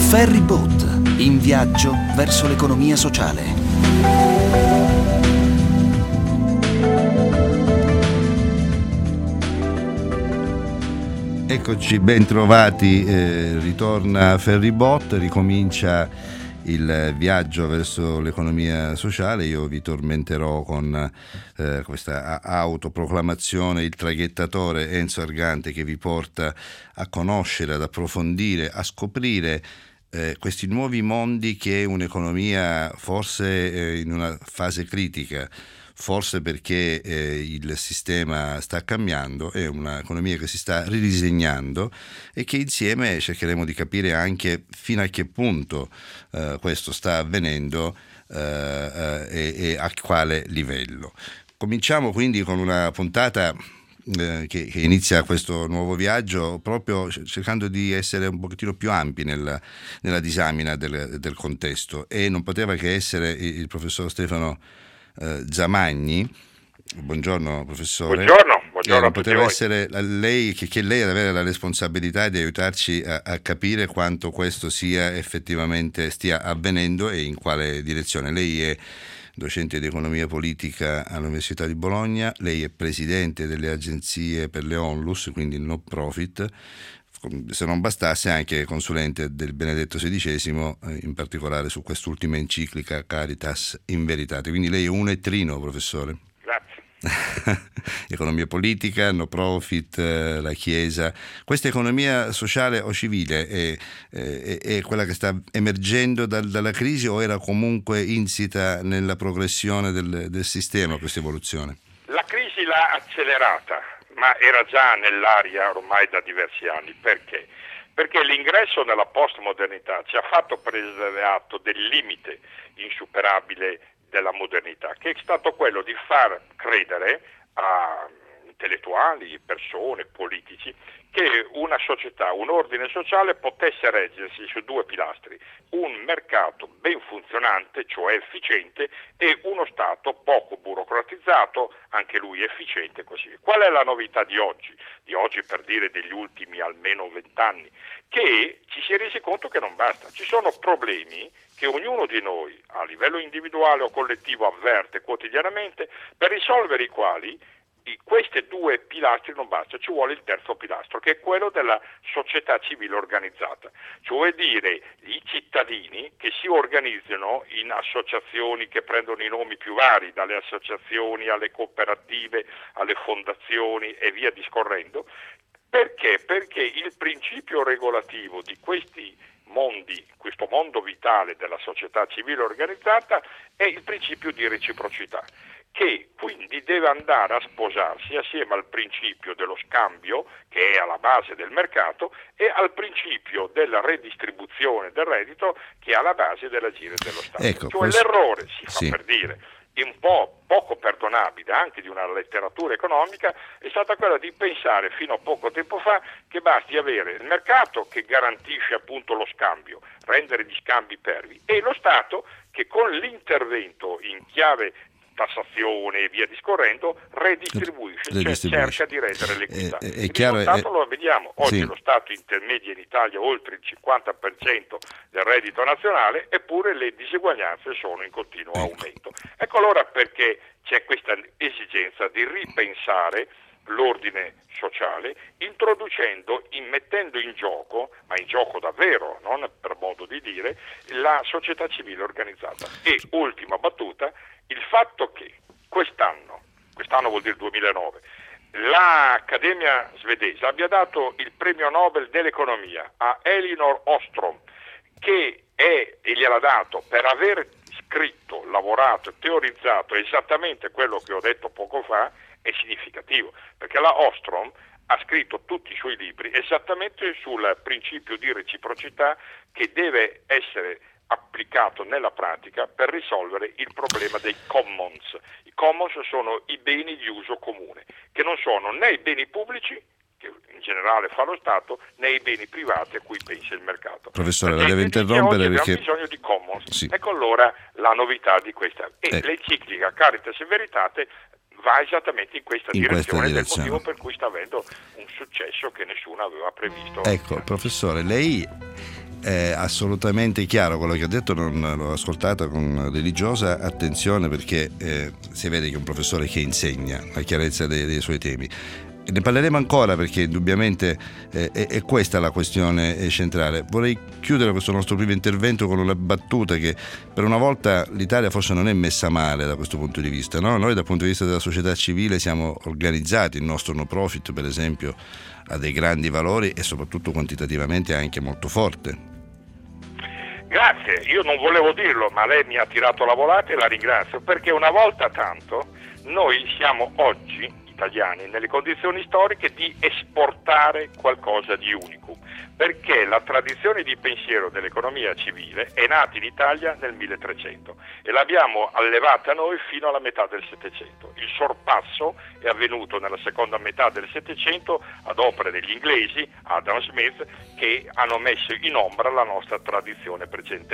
Ferry Boat, in viaggio verso l'economia sociale. Eccoci, ben trovati, ritorna Ferry Boat, ricomincia il viaggio verso l'economia sociale. Io vi tormenterò con questa autoproclamazione, il traghettatore Enzo Argante, che vi porta a conoscere, ad approfondire, a scoprire questi nuovi mondi che un'economia forse in una fase critica, forse perché il sistema sta cambiando, è un'economia che si sta ridisegnando e che insieme cercheremo di capire anche fino a che punto questo sta avvenendo e a quale livello. Cominciamo quindi con una puntata che inizia questo nuovo viaggio proprio cercando di essere un pochettino più ampi nella disamina del contesto, e non poteva che essere il professor Stefano Zamagni. Buongiorno professore. Buongiorno Non poteva essere lei che lei ad avere la responsabilità di aiutarci a capire quanto questo stia avvenendo e in quale direzione. Lei è docente di economia politica all'Università di Bologna, lei è presidente delle agenzie per le Onlus, quindi non profit, se non bastasse anche consulente del Benedetto XVI, in particolare su quest'ultima enciclica Caritas in Veritate. Quindi lei è un ettrino, professore. Grazie. Economia politica, no profit, la Chiesa. Questa economia sociale o civile è quella che sta emergendo dalla crisi, o era comunque insita nella progressione del sistema questa evoluzione? La crisi l'ha accelerata, ma era già nell'aria ormai da diversi anni. Perché? Perché l'ingresso nella postmodernità ci ha fatto prendere atto del limite insuperabile della modernità, che è stato quello di far credere a intellettuali, persone, politici, che una società, un ordine sociale potesse reggersi su due pilastri: un mercato ben funzionante, cioè efficiente, e uno Stato poco burocratizzato, anche lui efficiente, così. Qual è la novità di oggi? Di oggi, per dire degli ultimi almeno 20 anni, che ci si è resi conto che non basta. Ci sono problemi che ognuno di noi, a livello individuale o collettivo, avverte quotidianamente, per risolvere i quali questi due pilastri non basta, ci vuole il terzo pilastro, che è quello della società civile organizzata, cioè dire i cittadini che si organizzano in associazioni che prendono i nomi più vari, dalle associazioni alle cooperative, alle fondazioni e via discorrendo. Perché? Perché il principio regolativo di questi mondi, questo mondo vitale della società civile organizzata, è il principio di reciprocità, che quindi deve andare a sposarsi assieme al principio dello scambio, che è alla base del mercato, e al principio della redistribuzione del reddito, che è alla base dell'agire dello Stato. Ecco, cioè l'errore, si fa per dire, un po' poco perdonabile anche di una letteratura economica, è stata quella di pensare fino a poco tempo fa che basti avere il mercato che garantisce appunto lo scambio, rendere gli scambi pervi, e lo Stato che con l'intervento in chiave tassazione e via discorrendo redistribuisce, cioè cerca di rendere l'equità. Il risultato lo vediamo oggi. Lo Stato intermedia in Italia oltre il 50% del reddito nazionale, eppure le diseguaglianze sono in continuo aumento. Ecco allora perché c'è questa esigenza di ripensare l'ordine sociale, mettendo in gioco, ma in gioco davvero, non per modo di dire, la società civile organizzata. E ultima battuta, il fatto che quest'anno vuol dire 2009, l'Accademia svedese abbia dato il premio Nobel dell'economia a Elinor Ostrom, che e gliel'ha dato per aver scritto, lavorato, teorizzato esattamente quello che ho detto poco fa, è significativo, perché la Ostrom ha scritto tutti i suoi libri esattamente sul principio di reciprocità che deve essere applicato nella pratica per risolvere il problema dei commons. I commons sono i beni di uso comune, che non sono né i beni pubblici, che in generale fa lo Stato, né i beni privati a cui pensa il mercato. Professore, la devo interrompere perché abbiamo bisogno di commons. Sì. Ecco allora la novità di questa. E l'enciclica Caritas in Veritate va esattamente in questa direzione, del motivo per cui sta avendo un successo che nessuno aveva previsto. Ecco, professore, lei è assolutamente chiaro quello che ha detto, non l'ho ascoltata con religiosa attenzione, perché si vede che è un professore che insegna la chiarezza dei suoi temi. Ne parleremo ancora, perché indubbiamente è questa la questione centrale. Vorrei chiudere questo nostro primo intervento con una battuta, che per una volta l'Italia forse non è messa male da questo punto di vista, no? Noi dal punto di vista della società civile siamo organizzati, il nostro no profit per esempio ha dei grandi valori e soprattutto quantitativamente è anche molto forte. Grazie, io non volevo dirlo, ma lei mi ha tirato la volata e la ringrazio, perché una volta tanto noi siamo oggi italiani nelle condizioni storiche di esportare qualcosa di unico, perché la tradizione di pensiero dell'economia civile è nata in Italia nel 1300 e l'abbiamo allevata noi fino alla metà del Settecento. Il sorpasso è avvenuto nella seconda metà del Settecento ad opera degli inglesi, Adam Smith, che hanno messo in ombra la nostra tradizione precedente.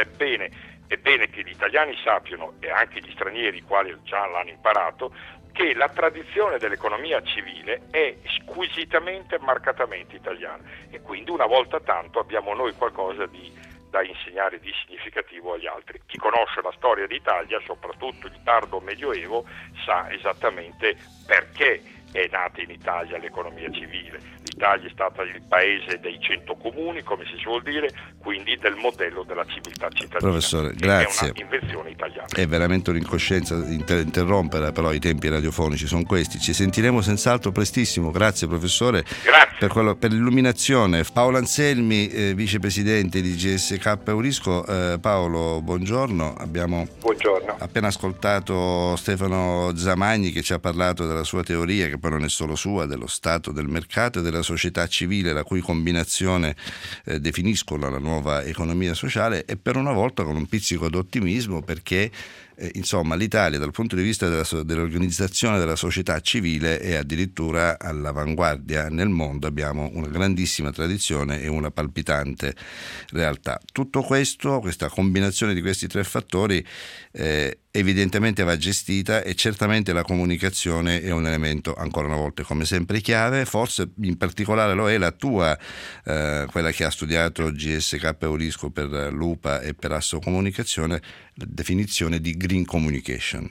È bene che gli italiani sappiano, e anche gli stranieri, i quali già l'hanno imparato, che la tradizione dell'economia civile è squisitamente, marcatamente italiana, e quindi una volta tanto abbiamo noi qualcosa da insegnare di significativo agli altri. Chi conosce la storia d'Italia, soprattutto il tardo Medioevo, sa esattamente perché è nata in Italia l'economia civile. L'Italia è stata il paese dei 100 comuni, come si suol dire, quindi del modello della civiltà cittadina. Professore, grazie. È una invenzione italiana. È veramente un'incoscienza interrompere, però i tempi radiofonici sono questi. Ci sentiremo senz'altro prestissimo. Grazie professore. Grazie. Per l'illuminazione. Paolo Anselmi, vicepresidente di GSK Eurisco. Paolo, buongiorno. Abbiamo appena ascoltato Stefano Zamagni, che ci ha parlato della sua teoria, che poi non è solo sua, dello Stato, del mercato e della società civile, la cui combinazione definiscono la nuova economia sociale, e per una volta con un pizzico d'ottimismo, perché insomma l'Italia dal punto di vista dell'organizzazione della società civile è addirittura all'avanguardia nel mondo. Abbiamo una grandissima tradizione e una palpitante realtà. Tutto questo, questa combinazione di questi tre fattori evidentemente va gestita, e certamente la comunicazione è un elemento ancora una volta come sempre chiave. Forse in particolare lo è la tua, quella che ha studiato GSK Eurisco per Lupa e per Asso Comunicazione, la definizione di green communication.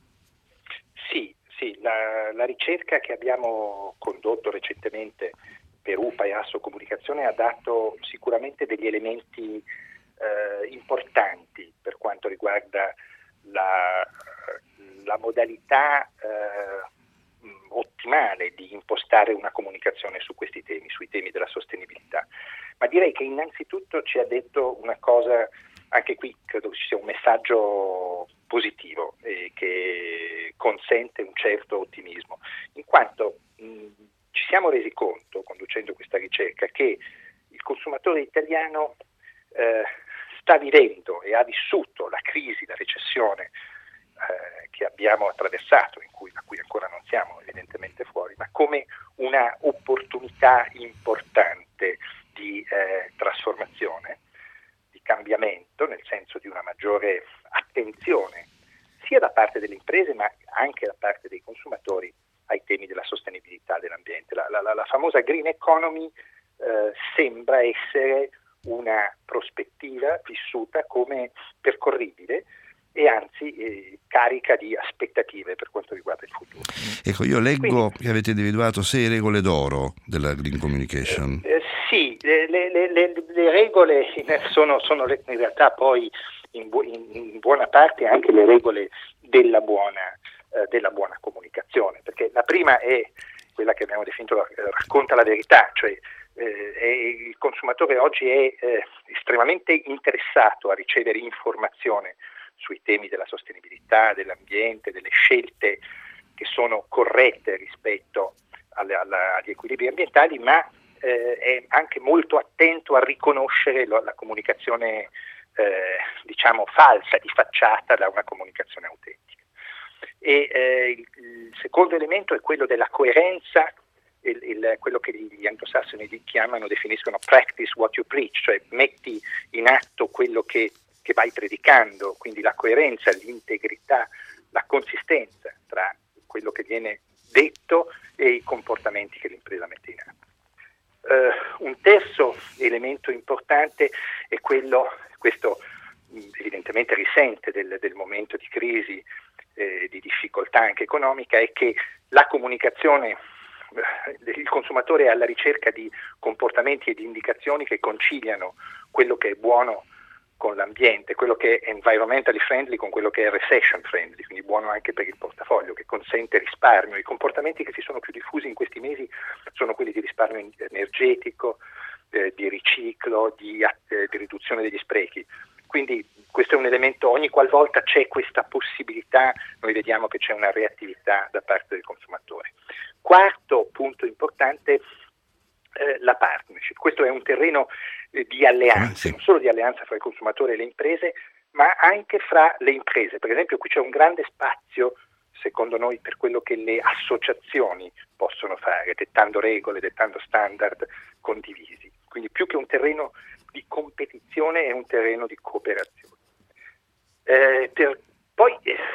Sì, la ricerca che abbiamo condotto recentemente per UPA e Asso Comunicazione ha dato sicuramente degli elementi importanti per quanto riguarda la modalità ottimale di impostare una comunicazione su questi temi, sui temi della sostenibilità. Ma direi che innanzitutto ci ha detto una cosa, anche qui credo ci sia un messaggio positivo che consente un certo ottimismo, in quanto ci siamo resi conto, conducendo questa ricerca, che il consumatore italiano sta vivendo e ha vissuto la crisi, la recessione che abbiamo attraversato, da cui ancora non siamo evidentemente fuori, ma come una opportunità importante di trasformazione, di cambiamento, nel senso di una maggiore attenzione sia da parte delle imprese ma anche da parte dei consumatori ai temi della sostenibilità dell'ambiente. La famosa green economy sembra essere una prospettiva vissuta come percorribile e anzi carica di aspettative per quanto riguarda il futuro. Ecco, io leggo che avete individuato 6 regole d'oro della green communication. Sì, le regole sono in realtà poi in buona parte anche le regole della buona comunicazione, perché la prima è quella che abbiamo definito racconta la verità, cioè il consumatore oggi è estremamente interessato a ricevere informazione sui temi della sostenibilità, dell'ambiente, delle scelte che sono corrette rispetto agli equilibri ambientali, ma è anche molto attento a riconoscere la comunicazione falsa, di facciata, da una comunicazione autentica. E il secondo elemento è quello della coerenza, quello che gli anglosassoni definiscono practice what you preach, cioè metti in atto quello che vai predicando, quindi la coerenza, l'integrità, la consistenza tra quello che viene detto e i comportamenti che l'impresa mette in atto. Un terzo elemento importante è questo evidentemente risente del momento di crisi, di difficoltà anche economica, è che la comunicazione, il consumatore è alla ricerca di comportamenti e di indicazioni che conciliano quello che è buono con l'ambiente, quello che è environmentally friendly con quello che è recession friendly, quindi buono anche per il portafoglio, che consente risparmio. I comportamenti che si sono più diffusi in questi mesi sono quelli di risparmio energetico, di riciclo, di riduzione degli sprechi. Quindi questo è un elemento, ogni qualvolta c'è questa possibilità, noi vediamo che c'è una reattività da parte del consumatore. Quarto punto importante, la partnership. Questo è un terreno di alleanze, non solo di alleanza fra il consumatore e le imprese, ma anche fra le imprese. Per esempio qui c'è un grande spazio, secondo noi, per quello che le associazioni possono fare, dettando regole, dettando standard condivisi. Quindi più che un terreno di competizione è un terreno di cooperazione. Poi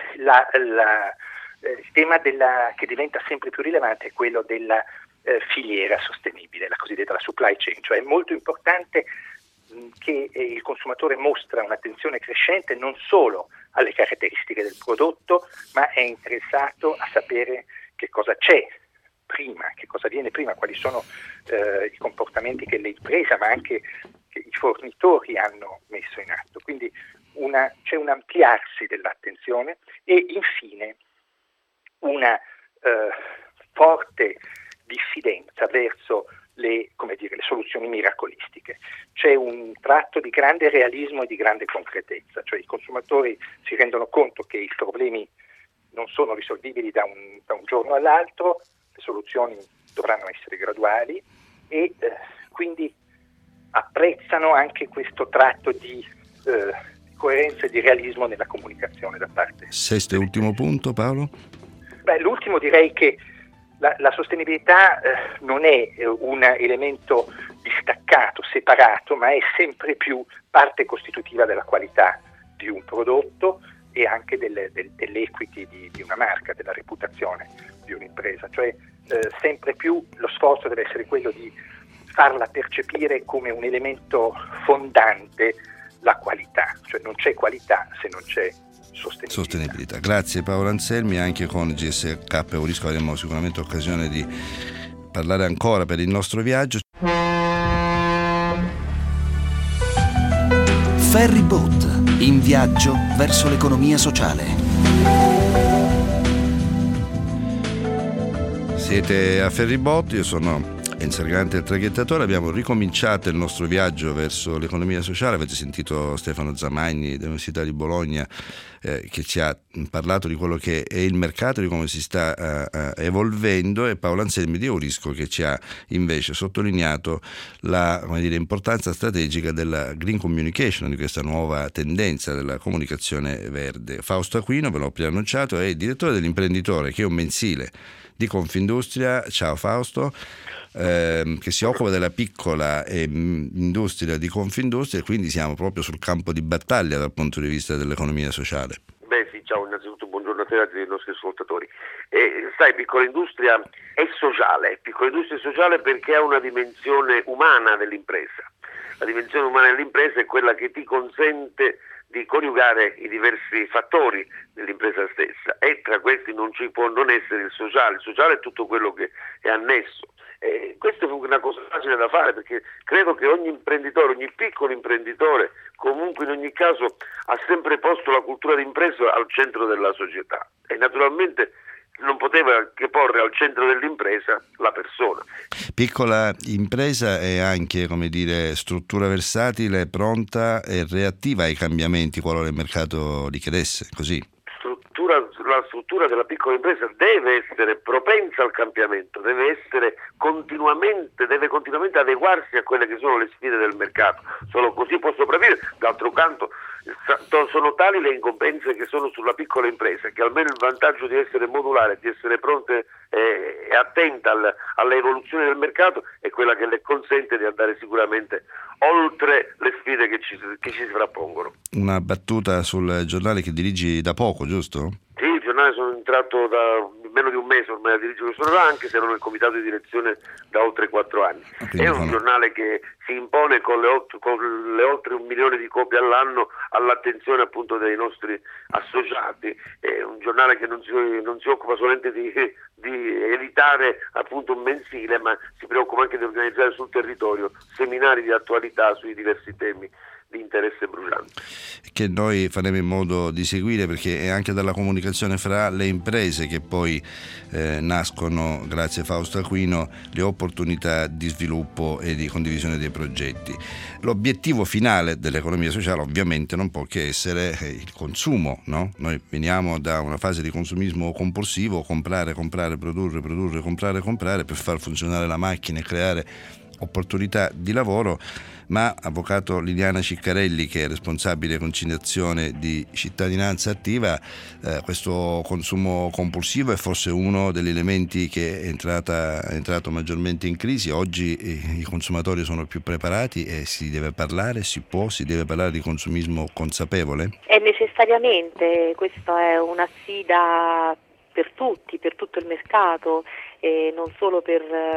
il tema che diventa sempre più rilevante è quello della filiera sostenibile, la cosiddetta supply chain, cioè è molto importante che il consumatore mostra un'attenzione crescente non solo alle caratteristiche del prodotto, ma è interessato a sapere che cosa c'è prima, che cosa viene prima, quali sono i comportamenti che le imprese, ma anche che i fornitori hanno messo in atto. Quindi c'è un ampliarsi dell'attenzione e infine una forte diffidenza verso le soluzioni miracolistiche. C'è un tratto di grande realismo e di grande concretezza, cioè i consumatori si rendono conto che i problemi non sono risolvibili da un giorno all'altro, le soluzioni dovranno essere graduali e quindi apprezzano anche questo tratto di coerenza e di realismo nella comunicazione da parte. Sesto e ultimo punto, Paolo? L'ultimo, direi che la sostenibilità non è un elemento distaccato, separato, ma è sempre più parte costitutiva della qualità di un prodotto e anche dell'equity di una marca, della reputazione di un'impresa. Cioè sempre più lo sforzo deve essere quello di farla percepire come un elemento fondante la qualità, cioè non c'è qualità se non c'è sostenibilità. Grazie Paolo Anselmi. Anche con GSK Eurisco avremo sicuramente occasione di parlare ancora per il nostro viaggio. Ferryboat, in viaggio verso l'economia sociale. Siete a Ferryboat, io sono Enzo Argante, il traghettatore. Abbiamo ricominciato il nostro viaggio verso l'economia sociale. Avete sentito Stefano Zamagni dell'Università di Bologna che ci ha parlato di quello che è il mercato, di come si sta evolvendo, e Paolo Anselmi di Eurisco che ci ha invece sottolineato l'importanza strategica della green communication, di questa nuova tendenza della comunicazione verde. Fausto Aquino, ve l'ho appena annunciato, è il direttore dell'Imprenditore, che è un mensile di Confindustria. Ciao Fausto. Che si occupa della piccola industria di Confindustria, e quindi siamo proprio sul campo di battaglia dal punto di vista dell'economia sociale. Ciao, innanzitutto buongiorno a te e ai nostri ascoltatori. Piccola industria è sociale, perché ha una dimensione umana dell'impresa. La dimensione umana dell'impresa è quella che ti consente di coniugare i diversi fattori dell'impresa stessa, e tra questi non ci può non essere il sociale. Il sociale è tutto quello che è annesso. Questa è una cosa facile da fare, perché credo che ogni imprenditore, ogni piccolo imprenditore, comunque in ogni caso ha sempre posto la cultura d'impresa al centro della società, e naturalmente non poteva che porre al centro dell'impresa la persona. Piccola impresa è anche, struttura versatile, pronta e reattiva ai cambiamenti qualora il mercato richiedesse, così. La struttura della piccola impresa deve essere propensa al cambiamento, deve continuamente adeguarsi a quelle che sono le sfide del mercato. Solo così può sopravvivere. D'altro canto sono tali le incombenze che sono sulla piccola impresa, che almeno il vantaggio di essere modulare, di essere pronta e attenta alla evoluzione del mercato, è quella che le consente di andare sicuramente oltre le sfide che ci si frappongono. Una battuta sul giornale che dirigi da poco, giusto? Sì, il giornale sono entrato meno di un mese ormai a dirigere questo giornale, anche se ero nel comitato di direzione da oltre 4 anni. È un giornale che si impone con le oltre 1 milione di copie all'anno all'attenzione appunto dei nostri associati. È un giornale che non si occupa solamente di editare appunto un mensile, ma si preoccupa anche di organizzare sul territorio seminari di attualità sui diversi temi di interesse bruciante, che noi faremo in modo di seguire, perché è anche dalla comunicazione fra le imprese che poi nascono, grazie a Fausto Aquino, le opportunità di sviluppo e di condivisione dei progetti. L'obiettivo finale dell'economia sociale ovviamente non può che essere il consumo, no? Noi veniamo da una fase di consumismo compulsivo, comprare, produrre, comprare per far funzionare la macchina e creare opportunità di lavoro. Ma avvocato Liliana Ciccarelli, che è responsabile conciliazione di Cittadinanza Attiva, questo consumo compulsivo è forse uno degli elementi che è entrato maggiormente in crisi. Oggi i consumatori sono più preparati e si deve parlare di consumismo consapevole? Necessariamente, questa è una sfida per tutti, per tutto il mercato, e non solo per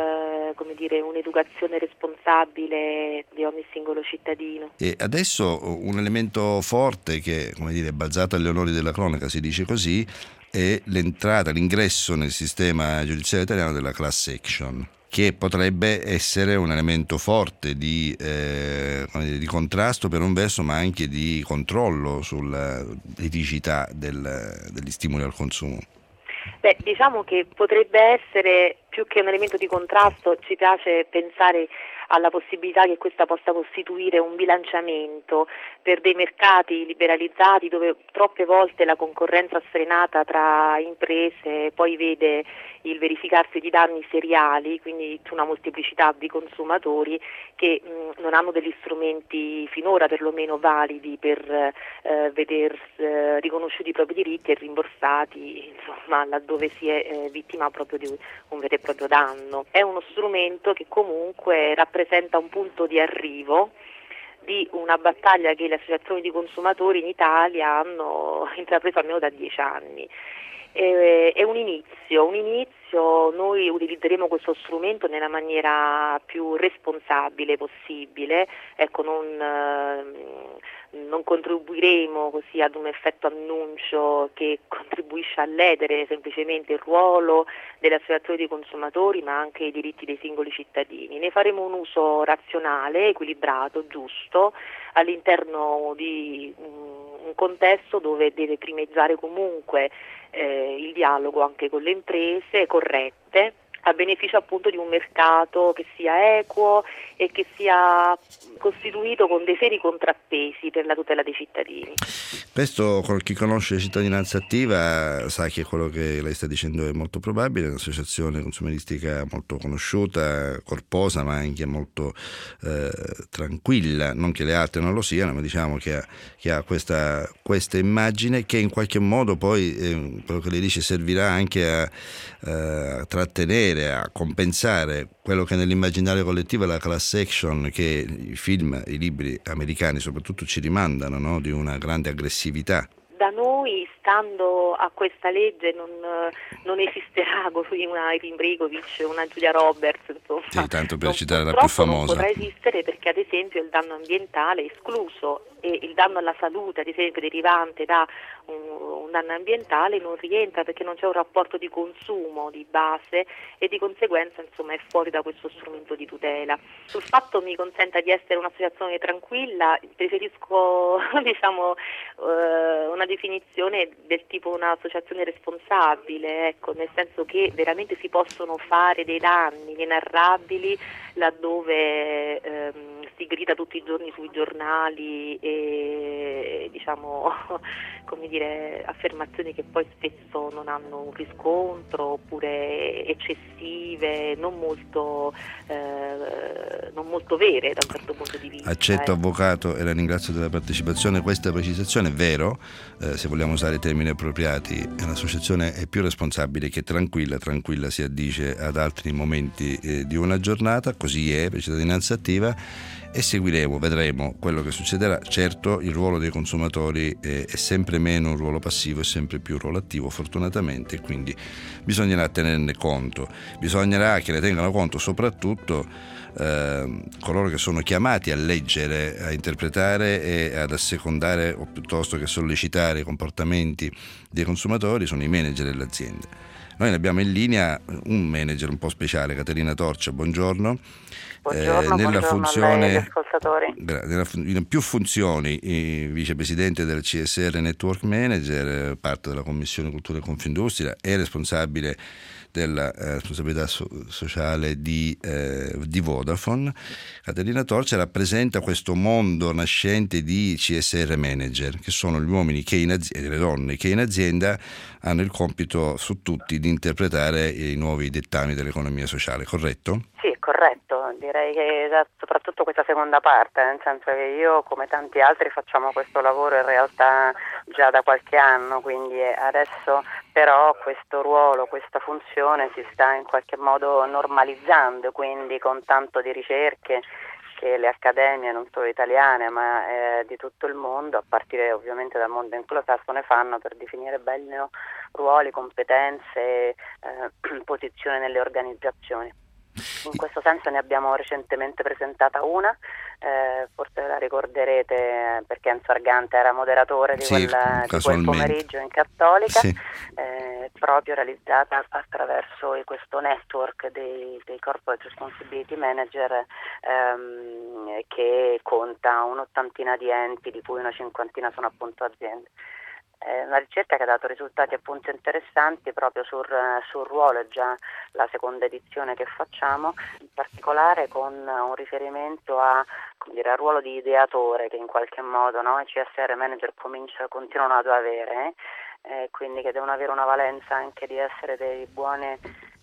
un'educazione responsabile di ogni singolo cittadino. E adesso un elemento forte che, è balzato agli onori della cronaca, si dice così, è l'ingresso nel sistema giudiziario italiano della class action, che potrebbe essere un elemento forte di contrasto per un verso, ma anche di controllo sulla eticità degli stimoli al consumo. Diciamo che potrebbe essere, più che un elemento di contrasto, ci piace pensare alla possibilità che questa possa costituire un bilanciamento per dei mercati liberalizzati dove troppe volte la concorrenza sfrenata tra imprese poi vede il verificarsi di danni seriali, quindi una molteplicità di consumatori che non hanno degli strumenti finora perlomeno validi per veder riconosciuti i propri diritti e rimborsati, laddove si è vittima proprio di un vero e proprio danno. È uno strumento che comunque rappresenta un punto di arrivo di una battaglia che le associazioni di consumatori in Italia hanno intrapreso almeno da 10 anni. È un inizio, noi utilizzeremo questo strumento nella maniera più responsabile possibile, non contribuiremo così ad un effetto annuncio che contribuisce a ledere semplicemente il ruolo delle associazioni di consumatori, ma anche i diritti dei singoli cittadini. Ne faremo un uso razionale, equilibrato, giusto, all'interno di un contesto dove deve primeggiare comunque il dialogo anche con le imprese corrette, a beneficio appunto di un mercato che sia equo e che sia costituito con dei seri contrappesi per la tutela dei cittadini. Questo, chi conosce Cittadinanza Attiva sa che quello che lei sta dicendo è molto probabile, è un'associazione consumeristica molto conosciuta, corposa, ma anche molto tranquilla, non che le altre non lo siano, ma diciamo che ha questa immagine che in qualche modo poi, quello che lei dice, servirà anche a trattenere, a compensare quello che nell'immaginario collettivo è la class action, che i film, i libri americani soprattutto ci rimandano, no? Di una grande aggressività. Da noi, stando a questa legge, non esisterà così una Erin Brockovich, una Julia Roberts, insomma. Sì, tanto per citare la più famosa. Non potrà esistere perché, ad esempio, il danno ambientale è escluso e il danno alla salute, ad esempio, derivante da un danno ambientale non rientra perché non c'è un rapporto di consumo di base e di conseguenza, insomma, è fuori da questo strumento di tutela. Sul fatto mi consenta di essere un'associazione tranquilla, preferisco una definizione del tipo un'associazione responsabile, nel senso che veramente si possono fare dei danni inenarrabili laddove si grida tutti i giorni sui giornali e affermazioni che poi spesso non hanno un riscontro oppure eccessive, non molto vere da un certo punto di vista. Accetto, avvocato, e la ringrazio della partecipazione. Questa precisazione è vero, se vogliamo usare i termini appropriati, l'associazione è più responsabile che tranquilla si addice ad altri momenti di una giornata, così è per Cittadinanza Attiva. e seguiremo, vedremo quello che succederà. Certo, il ruolo dei consumatori è sempre meno un ruolo passivo e sempre più un ruolo attivo, fortunatamente, quindi bisognerà tenerne conto. Bisognerà che ne tengano conto soprattutto coloro che sono chiamati a leggere, a interpretare e ad assecondare o piuttosto che sollecitare i comportamenti dei consumatori, sono i manager dell'azienda. Noi ne abbiamo in linea un manager un po' speciale, Caterina Torcia, buongiorno. Nella funzione, in più funzioni, vicepresidente del CSR Network Manager, parte della Commissione Cultura e Confindustria, è responsabile della responsabilità sociale di Vodafone. Caterina Torcia rappresenta questo mondo nascente di CSR manager, che sono gli uomini e le donne che in azienda hanno il compito su tutti di interpretare i nuovi dettami dell'economia sociale, corretto? Sì, corretto, direi che soprattutto questa seconda parte, nel senso che io come tanti altri facciamo questo lavoro in realtà già da qualche anno, quindi adesso però questo ruolo, questa funzione si sta in qualche modo normalizzando, quindi con tanto di ricerche che le accademie non solo italiane ma di tutto il mondo, a partire ovviamente dal mondo anglosassone, fanno per definire bene ruoli, competenze, posizione nelle organizzazioni. In questo senso ne abbiamo recentemente presentata una, forse la ricorderete perché Enzo Argante era moderatore di quel pomeriggio in Cattolica, sì. Proprio realizzata attraverso questo network dei Corporate Responsibility Manager che conta un'ottantina di enti, di cui una cinquantina sono appunto aziende. Una ricerca che ha dato risultati appunto interessanti proprio sul ruolo, è già la seconda edizione che facciamo, in particolare con un riferimento al ruolo di ideatore che in qualche modo i CSR manager continuano ad avere, quindi che devono avere una valenza anche di essere dei buoni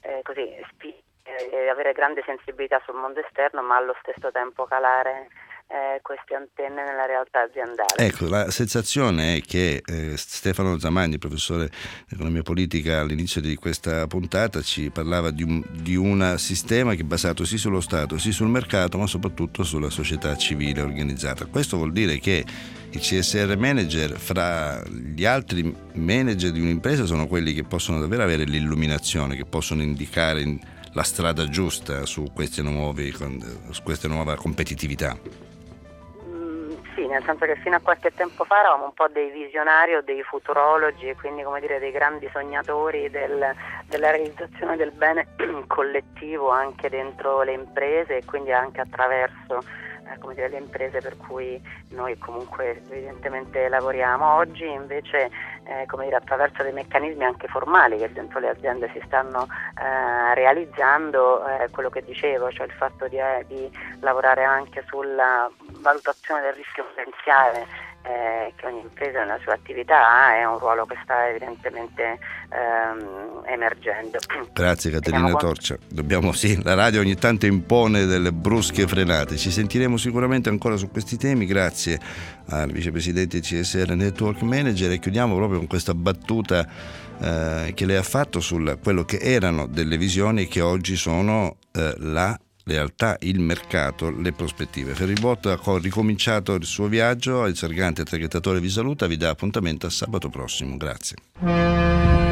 e avere grande sensibilità sul mondo esterno, ma allo stesso tempo calare queste antenne nella realtà aziendale. Ecco, la sensazione è che Stefano Zamagni, professore di economia politica, all'inizio di questa puntata ci parlava di un sistema che è basato sì sullo Stato, sì sul mercato, ma soprattutto sulla società civile organizzata. Questo vuol dire che i CSR manager fra gli altri manager di un'impresa sono quelli che possono davvero avere l'illuminazione, che possono indicare la strada giusta su questa nuova competitività. Sì, nel senso che fino a qualche tempo fa eravamo un po' dei visionari o dei futurologi, e quindi dei grandi sognatori della realizzazione del bene collettivo anche dentro le imprese e quindi anche attraverso le imprese per cui noi comunque evidentemente lavoriamo. Oggi invece attraverso dei meccanismi anche formali che dentro le aziende si stanno realizzando, quello che dicevo, cioè il fatto di lavorare anche sulla valutazione del rischio potenziale che ogni impresa nella sua attività ha, è un ruolo che sta evidentemente emergendo. Grazie Caterina Torcia. La radio ogni tanto impone delle brusche frenate. Ci sentiremo sicuramente ancora su questi temi. Grazie al vicepresidente CSR Network Manager, e chiudiamo proprio con questa battuta che lei ha fatto su quello che erano delle visioni che oggi sono la realtà, il mercato, le prospettive. Ferribot ha ricominciato il suo viaggio, il Sergante Traghettatore vi saluta, vi dà appuntamento a sabato prossimo. Grazie.